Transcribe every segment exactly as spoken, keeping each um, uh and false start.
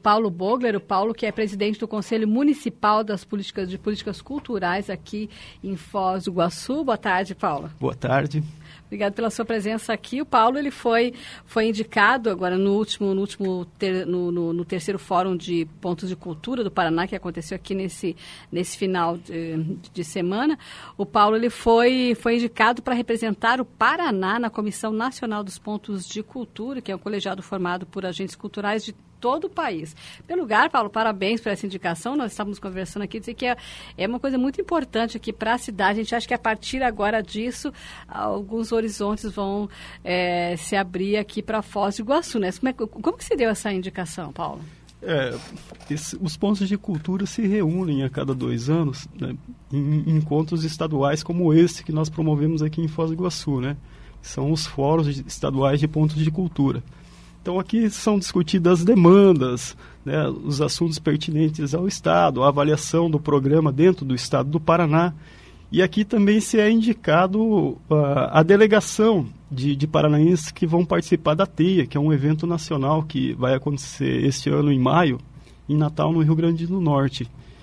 Paulo Bogler, o Paulo que é presidente do Conselho Municipal das Políticas, de Políticas Culturais aqui em Foz do Iguaçu. Boa tarde, Paulo. Boa tarde. Obrigado pela sua presença aqui. O Paulo ele foi, foi indicado agora no último, no, último ter, no, no, no terceiro Fórum de Pontos de Cultura do Paraná, que aconteceu aqui nesse, nesse final de, de semana. O Paulo ele foi, foi indicado para representar o Paraná na Comissão Nacional dos Pontos de Cultura, que é um colegiado formado por agentes culturais de todo o país. Em primeiro lugar, Paulo, parabéns por essa indicação. Nós estávamos conversando aqui, dizer que é, é uma coisa muito importante aqui para a cidade. A gente acha que a partir agora disso, alguns horizontes vão é, se abrir aqui para Foz do Iguaçu, né? Como, é, como que se deu essa indicação, Paulo? É, esse, os pontos de cultura se reúnem a cada dois anos, né, em, em encontros estaduais como esse que nós promovemos aqui em Foz do Iguaçu, né? São os fóruns estaduais de pontos de cultura. Então, aqui são discutidas as demandas, né, os assuntos pertinentes ao Estado, a avaliação do programa dentro do Estado do Paraná. E aqui também se é indicado uh, a delegação de, de paranaenses que vão participar da TEIA, que é um evento nacional que vai acontecer este ano em maio, em Natal, no Rio Grande do Norte.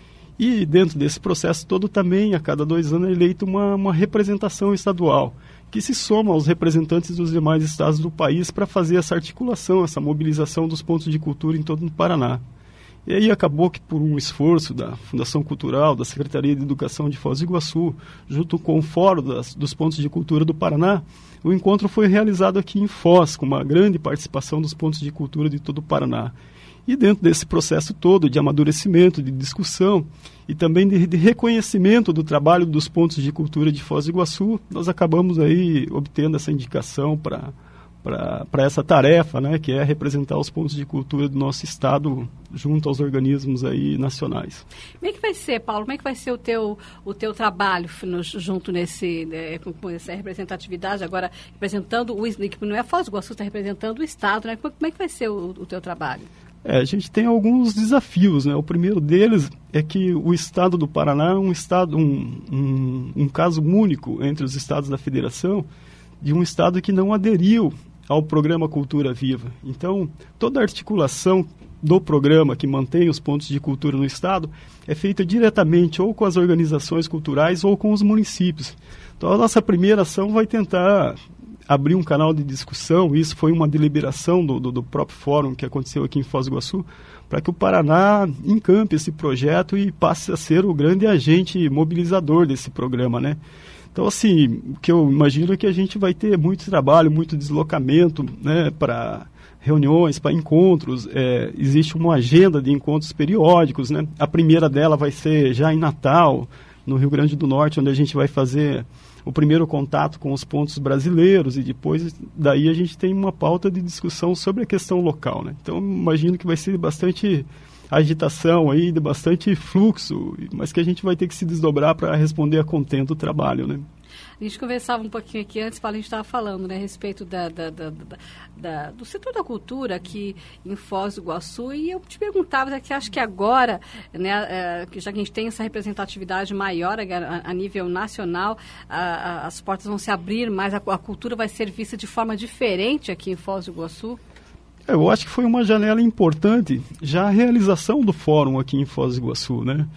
E dentro desse processo todo também, a cada dois anos, é eleita uma, uma representação estadual, que se soma aos representantes dos demais estados do país para fazer essa articulação, essa mobilização dos pontos de cultura em todo o Paraná. E aí acabou que por um esforço da Fundação Cultural, da Secretaria de Educação de Foz do Iguaçu, junto com o Fórum das, dos Pontos de Cultura do Paraná, o encontro foi realizado aqui em Foz, com uma grande participação dos pontos de cultura de todo o Paraná. E dentro desse processo todo de amadurecimento, de discussão e também de, de reconhecimento do trabalho dos pontos de cultura de Foz do Iguaçu, nós acabamos aí obtendo essa indicação para para essa tarefa, né, que é representar os pontos de cultura do nosso estado junto aos organismos aí nacionais. Como é que vai ser, Paulo? Como é que vai ser o teu, o teu trabalho no, junto nesse, né, com essa representatividade, agora representando o, que não é Foz do Iguaçu, está representando o estado, né? Como, como é que vai ser o, o teu trabalho? É, a gente tem alguns desafios, né? O primeiro deles é que o estado do Paraná é um estado, um, um, um caso único entre os estados da federação, de um estado que não aderiu ao programa Cultura Viva. Então, toda a articulação do programa que mantém os pontos de cultura no estado é feita diretamente ou com as organizações culturais ou com os municípios. Então, a nossa primeira ação vai tentar abrir um canal de discussão, isso foi uma deliberação do, do, do próprio fórum que aconteceu aqui em Foz do Iguaçu, para que o Paraná encampe esse projeto e passe a ser o grande agente mobilizador desse programa, né? Então, assim, o que eu imagino é que a gente vai ter muito trabalho, muito deslocamento, né, para reuniões, para encontros. É, existe uma agenda de encontros periódicos, né? A primeira dela vai ser já em Natal, no Rio Grande do Norte, onde a gente vai fazer o primeiro contato com os pontos brasileiros e depois daí a gente tem uma pauta de discussão sobre a questão local, né? Então, imagino que vai ser bastante agitação aí, de bastante fluxo, mas que a gente vai ter que se desdobrar para responder a contento do trabalho, né? A gente conversava um pouquinho aqui antes, Paulo, a gente estava falando, né, a respeito da, da, da, da, da, do setor da cultura aqui em Foz do Iguaçu, e eu te perguntava, que acho que agora, né, é, já que a gente tem essa representatividade maior a, a nível nacional, a, a, as portas vão se abrir, mas a, a cultura vai ser vista de forma diferente aqui em Foz do Iguaçu? Eu acho que foi uma janela importante já a realização do fórum aqui em Foz do Iguaçu, né?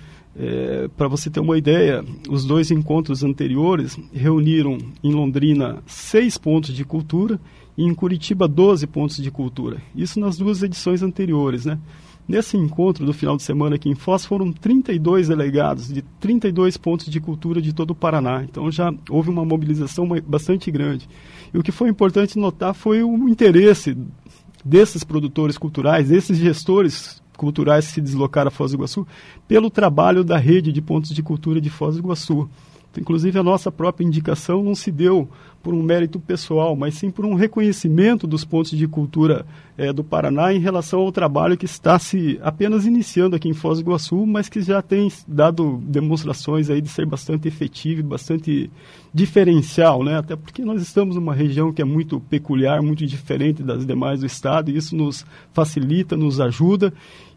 É, para você ter uma ideia, os dois encontros anteriores reuniram em Londrina seis pontos de cultura e em Curitiba doze pontos de cultura. Isso nas duas edições anteriores, né? Nesse encontro do final de semana aqui em Foz foram trinta e dois delegados de trinta e dois pontos de cultura de todo o Paraná. Então já houve uma mobilização bastante grande. E o que foi importante notar foi o interesse desses produtores culturais, desses gestores culturais que se deslocaram a Foz do Iguaçu, pelo trabalho da rede de pontos de cultura de Foz do Iguaçu. Inclusive, a nossa própria indicação não se deu por um mérito pessoal, mas sim por um reconhecimento dos pontos de cultura é, do Paraná em relação ao trabalho que está se apenas iniciando aqui em Foz do Iguaçu, mas que já tem dado demonstrações aí de ser bastante efetivo e bastante diferencial, né? Até porque nós estamos numa região que é muito peculiar, muito diferente das demais do estado, e isso nos facilita, nos ajuda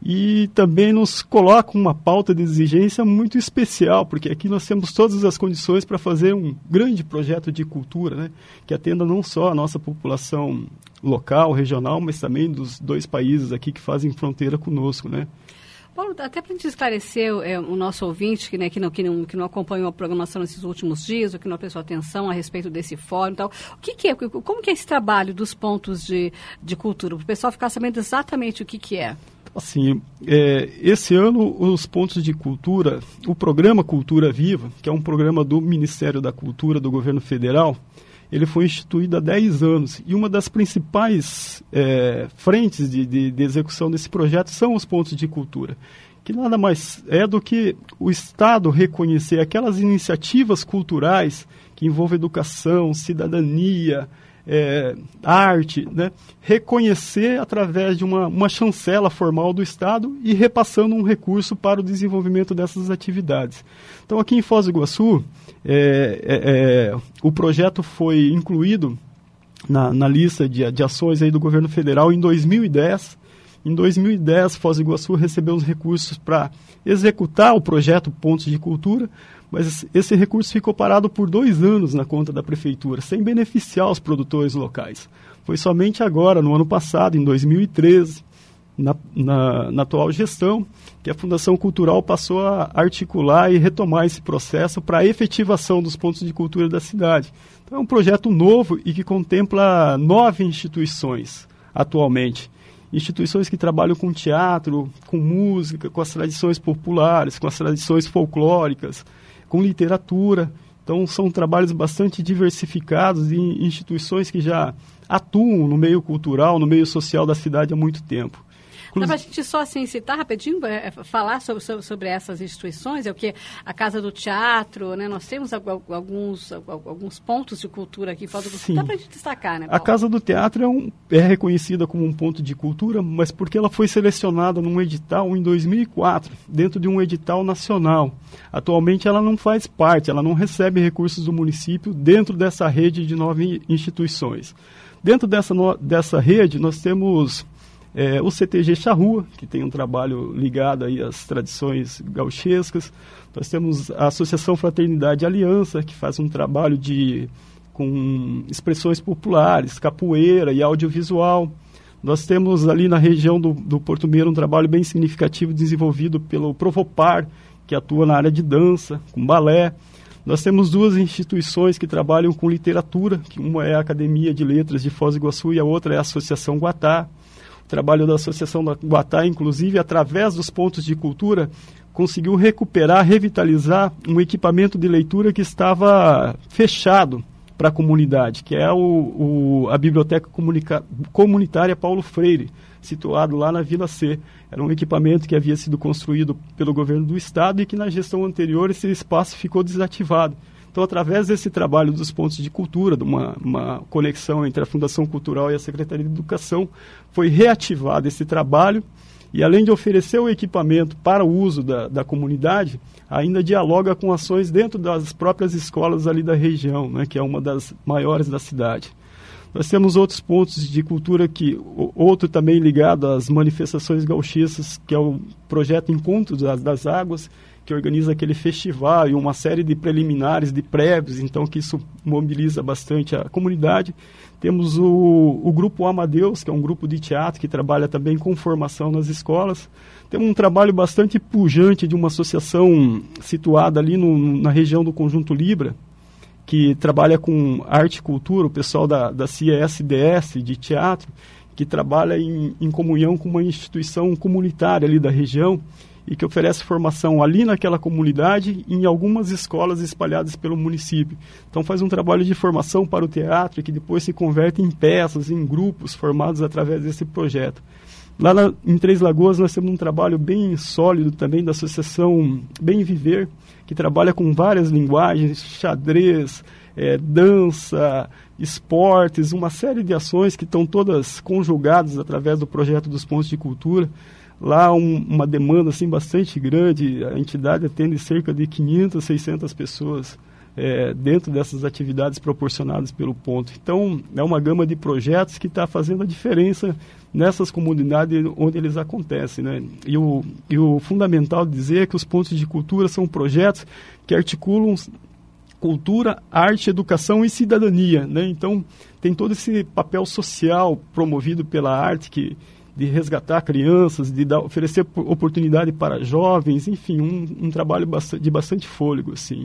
e também nos coloca uma pauta de exigência muito especial, porque aqui nós temos todas as condições para fazer um grande projeto de cultura, cultura, né, que atenda não só a nossa população local, regional, mas também dos dois países aqui que fazem fronteira conosco, né. Paulo, até para a gente esclarecer é, o nosso ouvinte, que, né, que, não, que, não, que não acompanhou a programação nesses últimos dias, ou que não prestou atenção a respeito desse fórum e tal, o que, que é, como que é esse trabalho dos pontos de, de cultura? Para o pessoal ficar sabendo exatamente o que, que é. Assim, é, esse ano os pontos de cultura, o programa Cultura Viva, que é um programa do Ministério da Cultura do Governo Federal, ele foi instituído há dez anos e uma das principais é, frentes de, de, de execução desse projeto são os pontos de cultura, que nada mais é do que o Estado reconhecer aquelas iniciativas culturais que envolvem educação, cidadania, é, arte, né? Reconhecer através de uma, uma chancela formal do Estado e repassando um recurso para o desenvolvimento dessas atividades. Então, aqui em Foz do Iguaçu, é, é, é, o projeto foi incluído na, na lista de, de ações aí do governo federal em dois mil e dez. Em dois mil e dez, Foz do Iguaçu recebeu os recursos para executar o projeto Pontos de Cultura, mas esse recurso ficou parado por dois anos na conta da prefeitura, sem beneficiar os produtores locais. Foi somente agora, no ano passado, em dois mil e treze, na, na, na atual gestão, que a Fundação Cultural passou a articular e retomar esse processo para a efetivação dos pontos de cultura da cidade. Então é um projeto novo e que contempla nove instituições atualmente. Instituições que trabalham com teatro, com música, com as tradições populares, com as tradições folclóricas, com literatura. Então, são trabalhos bastante diversificados em instituições que já atuam no meio cultural, no meio social da cidade há muito tempo. Dá para a gente só assim, citar rapidinho, é, falar sobre, sobre, sobre essas instituições, é o que a Casa do Teatro, né? Nós temos alguns, alguns pontos de cultura aqui, falta do... dá para a gente destacar, né, Paulo? A Casa do Teatro é, um, é reconhecida como um ponto de cultura, mas porque ela foi selecionada num edital em dois mil e quatro, dentro de um edital nacional. Atualmente ela não faz parte, ela não recebe recursos do município dentro dessa rede de nove instituições. Dentro dessa, no, dessa rede nós temos... É, o C T G Charrua, que tem um trabalho ligado aí às tradições gauchescas. Nós temos a Associação Fraternidade e Aliança, que faz um trabalho de, com expressões populares, capoeira e audiovisual. Nós temos ali na região do, do Porto Meiro um trabalho bem significativo desenvolvido pelo Provopar, que atua na área de dança, com balé. Nós temos duas instituições que trabalham com literatura, que uma é a Academia de Letras de Foz do Iguaçu e a outra é a Associação Guatá. O trabalho da Associação da Guatá, inclusive, através dos pontos de cultura, conseguiu recuperar, revitalizar um equipamento de leitura que estava fechado para a comunidade, que é o, o, a Biblioteca Comunica, Comunitária Paulo Freire, situado lá na Vila C. Era um equipamento que havia sido construído pelo governo do Estado e que na gestão anterior esse espaço ficou desativado. Então, através desse trabalho dos pontos de cultura, de uma, uma conexão entre a Fundação Cultural e a Secretaria de Educação, foi reativado esse trabalho e, além de oferecer o equipamento para o uso da, da comunidade, ainda dialoga com ações dentro das próprias escolas ali da região, né, que é uma das maiores da cidade. Nós temos outros pontos de cultura, que outro também ligado às manifestações gauchescas, que é o projeto Encontro das, das Águas, que organiza aquele festival e uma série de preliminares, de prévios, então que isso mobiliza bastante a comunidade. Temos o, o Grupo Amadeus, que é um grupo de teatro que trabalha também com formação nas escolas. Temos um trabalho bastante pujante de uma associação situada ali no, na região do Conjunto Libra, que trabalha com arte e cultura, o pessoal da, da C S D S de teatro, que trabalha em, em comunhão com uma instituição comunitária ali da região, e que oferece formação ali naquela comunidade e em algumas escolas espalhadas pelo município. Então faz um trabalho de formação para o teatro que depois se converte em peças, em grupos formados através desse projeto. Lá na, em Três Lagoas nós temos um trabalho bem sólido também da Associação Bem Viver, que trabalha com várias linguagens, xadrez, é, dança, esportes, uma série de ações que estão todas conjugadas através do projeto dos pontos de cultura. Lá um, uma demanda assim, bastante grande, a entidade atende cerca de quinhentas, seiscentas pessoas é, dentro dessas atividades proporcionadas pelo ponto. Então, é uma gama de projetos que está fazendo a diferença nessas comunidades onde eles acontecem, né? E o, e o fundamental de dizer é que os pontos de cultura são projetos que articulam cultura, arte, educação e cidadania, né? Então, tem todo esse papel social promovido pela arte que, de resgatar crianças, de dar, oferecer oportunidade para jovens, enfim, um, um trabalho bastante, de bastante fôlego, assim.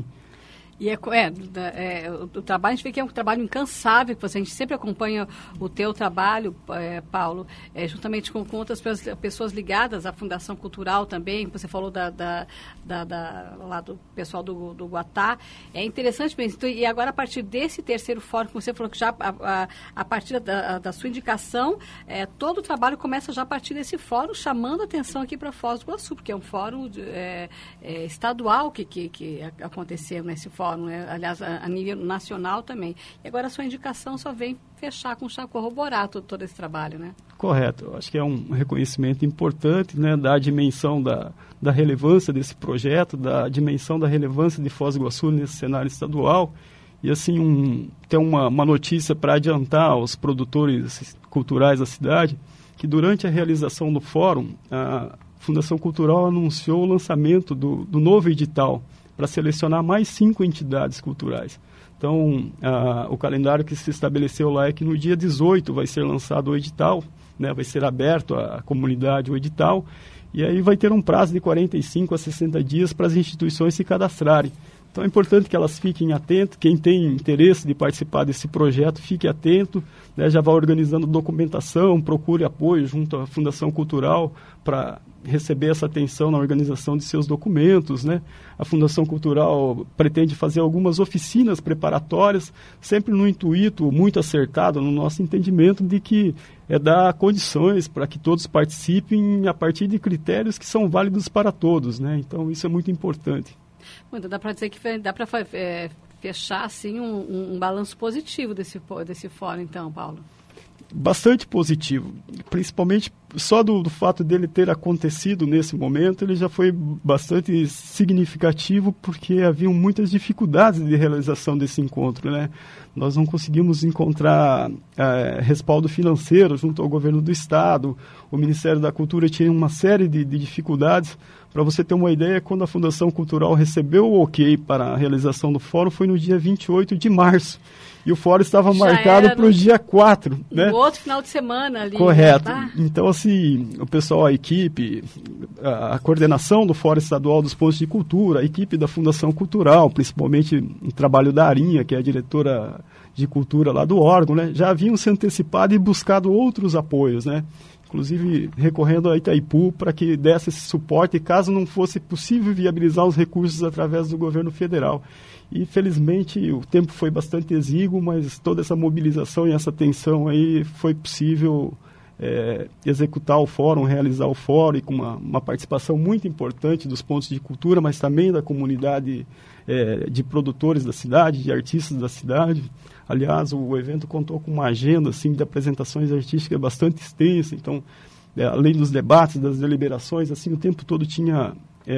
E é, é, é, o, o trabalho, a gente vê que é um trabalho incansável, que você, a gente sempre acompanha o teu trabalho, é, Paulo, é, juntamente com, com outras pessoas ligadas à Fundação Cultural também, você falou da, da, da, da, lá do pessoal do, do Guatá. É interessante mesmo. Então, e agora, a partir desse terceiro fórum, que você falou que já, a, a, a partir da, da sua indicação, é, todo o trabalho começa já a partir desse fórum, chamando a atenção aqui para Foz do Iguaçu, porque é um fórum de, é, é, estadual que, que, que aconteceu nesse fórum. Né? Aliás, a, a nível nacional também. E agora a sua indicação só vem fechar com chave, corroborar todo, todo esse trabalho, né? Correto. Eu acho que é um reconhecimento importante, né, da dimensão da, da relevância desse projeto, da dimensão da relevância de Foz do Iguaçu nesse cenário estadual. E, assim, um, tem uma, uma notícia para adiantar aos produtores culturais da cidade, que durante a realização do fórum, a Fundação Cultural anunciou o lançamento do, do novo edital para selecionar mais cinco entidades culturais. Então, a, o calendário que se estabeleceu lá é que no dia dezoito vai ser lançado o edital, né, vai ser aberto à comunidade o edital, e aí vai ter um prazo de quarenta e cinco a sessenta dias para as instituições se cadastrarem. Então, é importante que elas fiquem atentas, quem tem interesse de participar desse projeto, fique atento, né, já vá organizando documentação, procure apoio junto à Fundação Cultural para receber essa atenção na organização de seus documentos, né? A Fundação Cultural pretende fazer algumas oficinas preparatórias, sempre no intuito muito acertado, no nosso entendimento, de que é dar condições para que todos participem a partir de critérios que são válidos para todos, né? Então, isso é muito importante. Muito, dá para dizer que dá para é, fechar assim, um, um, um balanço positivo desse, desse fórum, então, Paulo? Bastante positivo, principalmente só do, do fato dele ter acontecido nesse momento, ele já foi bastante significativo, porque haviam muitas dificuldades de realização desse encontro, né? Nós não conseguimos encontrar é, respaldo financeiro junto ao governo do estado, o Ministério da Cultura tinha uma série de, de dificuldades. Para você ter uma ideia, quando a Fundação Cultural recebeu o ok para a realização do fórum, foi no dia vinte e oito de março. E o fórum estava Já marcado para o dia quatro. Né? No outro final de semana ali. Correto. Tá? Então, assim, o pessoal, a equipe, a, a coordenação do Fórum Estadual dos Pontos de Cultura, a equipe da Fundação Cultural, principalmente o trabalho da Arinha, que é a diretora de cultura lá do órgão, né? Já haviam se antecipado e buscado outros apoios, né? Inclusive recorrendo a Itaipu para que desse esse suporte, caso não fosse possível viabilizar os recursos através do governo federal. E, felizmente, o tempo foi bastante exíguo, mas toda essa mobilização e essa atenção aí foi possível é, executar o fórum, realizar o fórum, e com uma, uma participação muito importante dos pontos de cultura, mas também da comunidade é, de produtores da cidade, de artistas da cidade. Aliás, o evento contou com uma agenda assim, de apresentações artísticas bastante extensa, então, é, além dos debates, das deliberações, assim, o tempo todo tinha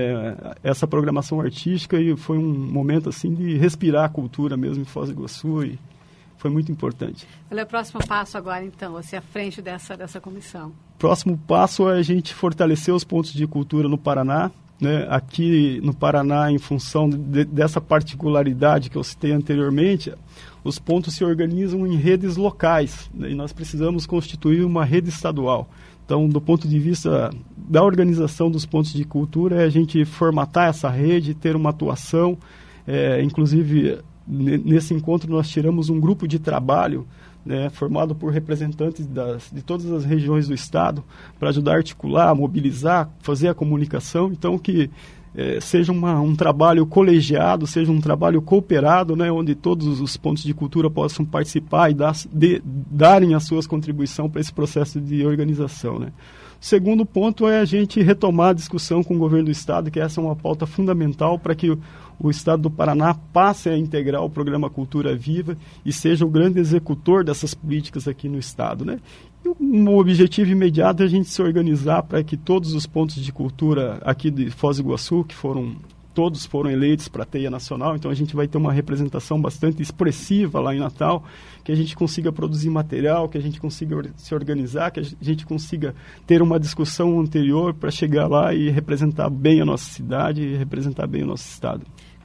é, essa programação artística, e foi um momento assim, de respirar a cultura mesmo em Foz do Iguaçu, e foi muito importante. Qual é o próximo passo agora, então, você à frente dessa, dessa comissão? Próximo passo é a gente fortalecer os pontos de cultura no Paraná. Né? Aqui no Paraná, em função de, dessa particularidade que eu citei anteriormente, os pontos se organizam em redes locais, né? E nós precisamos constituir uma rede estadual. Então, do ponto de vista da organização dos pontos de cultura, é a gente formatar essa rede, ter uma atuação. É, inclusive, n- nesse encontro nós tiramos um grupo de trabalho, né, formado por representantes das, de todas as regiões do estado, para ajudar a articular, mobilizar, fazer a comunicação. Então, que é, seja uma, um trabalho colegiado, seja um trabalho cooperado, né, onde todos os pontos de cultura possam participar e dar, de, darem as suas contribuições para esse processo de organização. Né. O segundo ponto é a gente retomar a discussão com o governo do estado, que essa é uma pauta fundamental para que o, o estado do Paraná passe a integrar o programa Cultura Viva e seja o grande executor dessas políticas aqui no estado, né? E um objetivo imediato é a gente se organizar para que todos os pontos de cultura aqui de Foz do Iguaçu, que foram todos foram eleitos para a Teia Nacional, então a gente vai ter uma representação bastante expressiva lá em Natal, que a gente consiga produzir material, que a gente consiga or- se organizar, que a gente consiga ter uma discussão anterior para chegar lá e representar bem a nossa cidade e representar bem o nosso estado.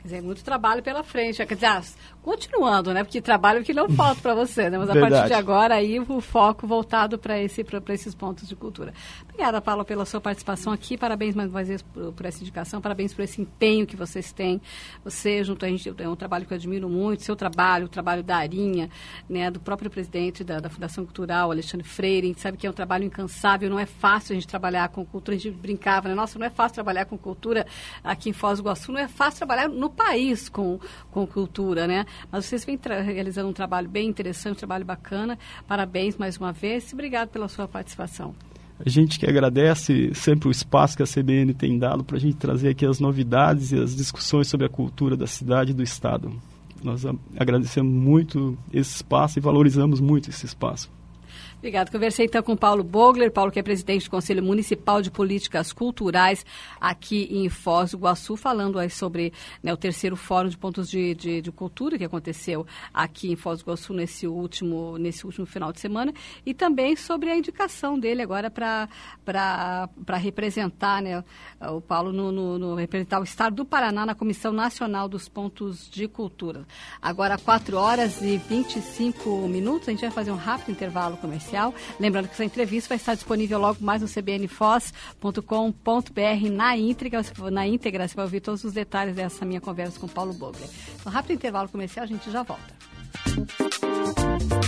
Quer dizer, muito trabalho pela frente. Quer dizer, ah, continuando, né? Porque trabalho que não falta para você, né? Mas a Verdade. partir de agora, aí o foco voltado para esse, para esses pontos de cultura. Obrigada, Paulo, pela sua participação aqui. Parabéns mais uma vez por, por essa indicação. Parabéns por esse empenho que vocês têm. Você, junto a gente, é um trabalho que eu admiro muito. Seu trabalho, o trabalho da Arinha, né? Do próprio presidente da, da Fundação Cultural, Alexandre Freire. A gente sabe que é um trabalho incansável. Não é fácil a gente trabalhar com cultura. A gente brincava, né? Nossa, não é fácil trabalhar com cultura aqui em Foz do Iguaçu. Não é fácil trabalhar no país com, com cultura, né? Mas vocês vêm realizando um trabalho bem interessante, um trabalho bacana. Parabéns mais uma vez e obrigado pela sua participação. A gente que agradece sempre o espaço que a C B N tem dado para a gente trazer aqui as novidades e as discussões sobre a cultura da cidade e do estado. Nós agradecemos muito esse espaço e valorizamos muito esse espaço. Obrigada. Conversei então com o Paulo Bogler, Paulo que é presidente do Conselho Municipal de Políticas Culturais aqui em Foz do Iguaçu, falando aí sobre, né, o terceiro Fórum de Pontos de, de, de Cultura que aconteceu aqui em Foz do Iguaçu nesse último, nesse último final de semana e também sobre a indicação dele agora para representar, né, o Paulo no, no, no representar o Estado do Paraná na Comissão Nacional dos Pontos de Cultura. Agora, quatro horas e vinte e cinco minutos, a gente vai fazer um rápido intervalo comercial. Lembrando que essa entrevista vai estar disponível logo mais no c b n foz ponto com ponto b r na íntegra. Na íntegra, você vai ouvir todos os detalhes dessa minha conversa com o Paulo Bogler. Um rápido intervalo comercial, a gente já volta.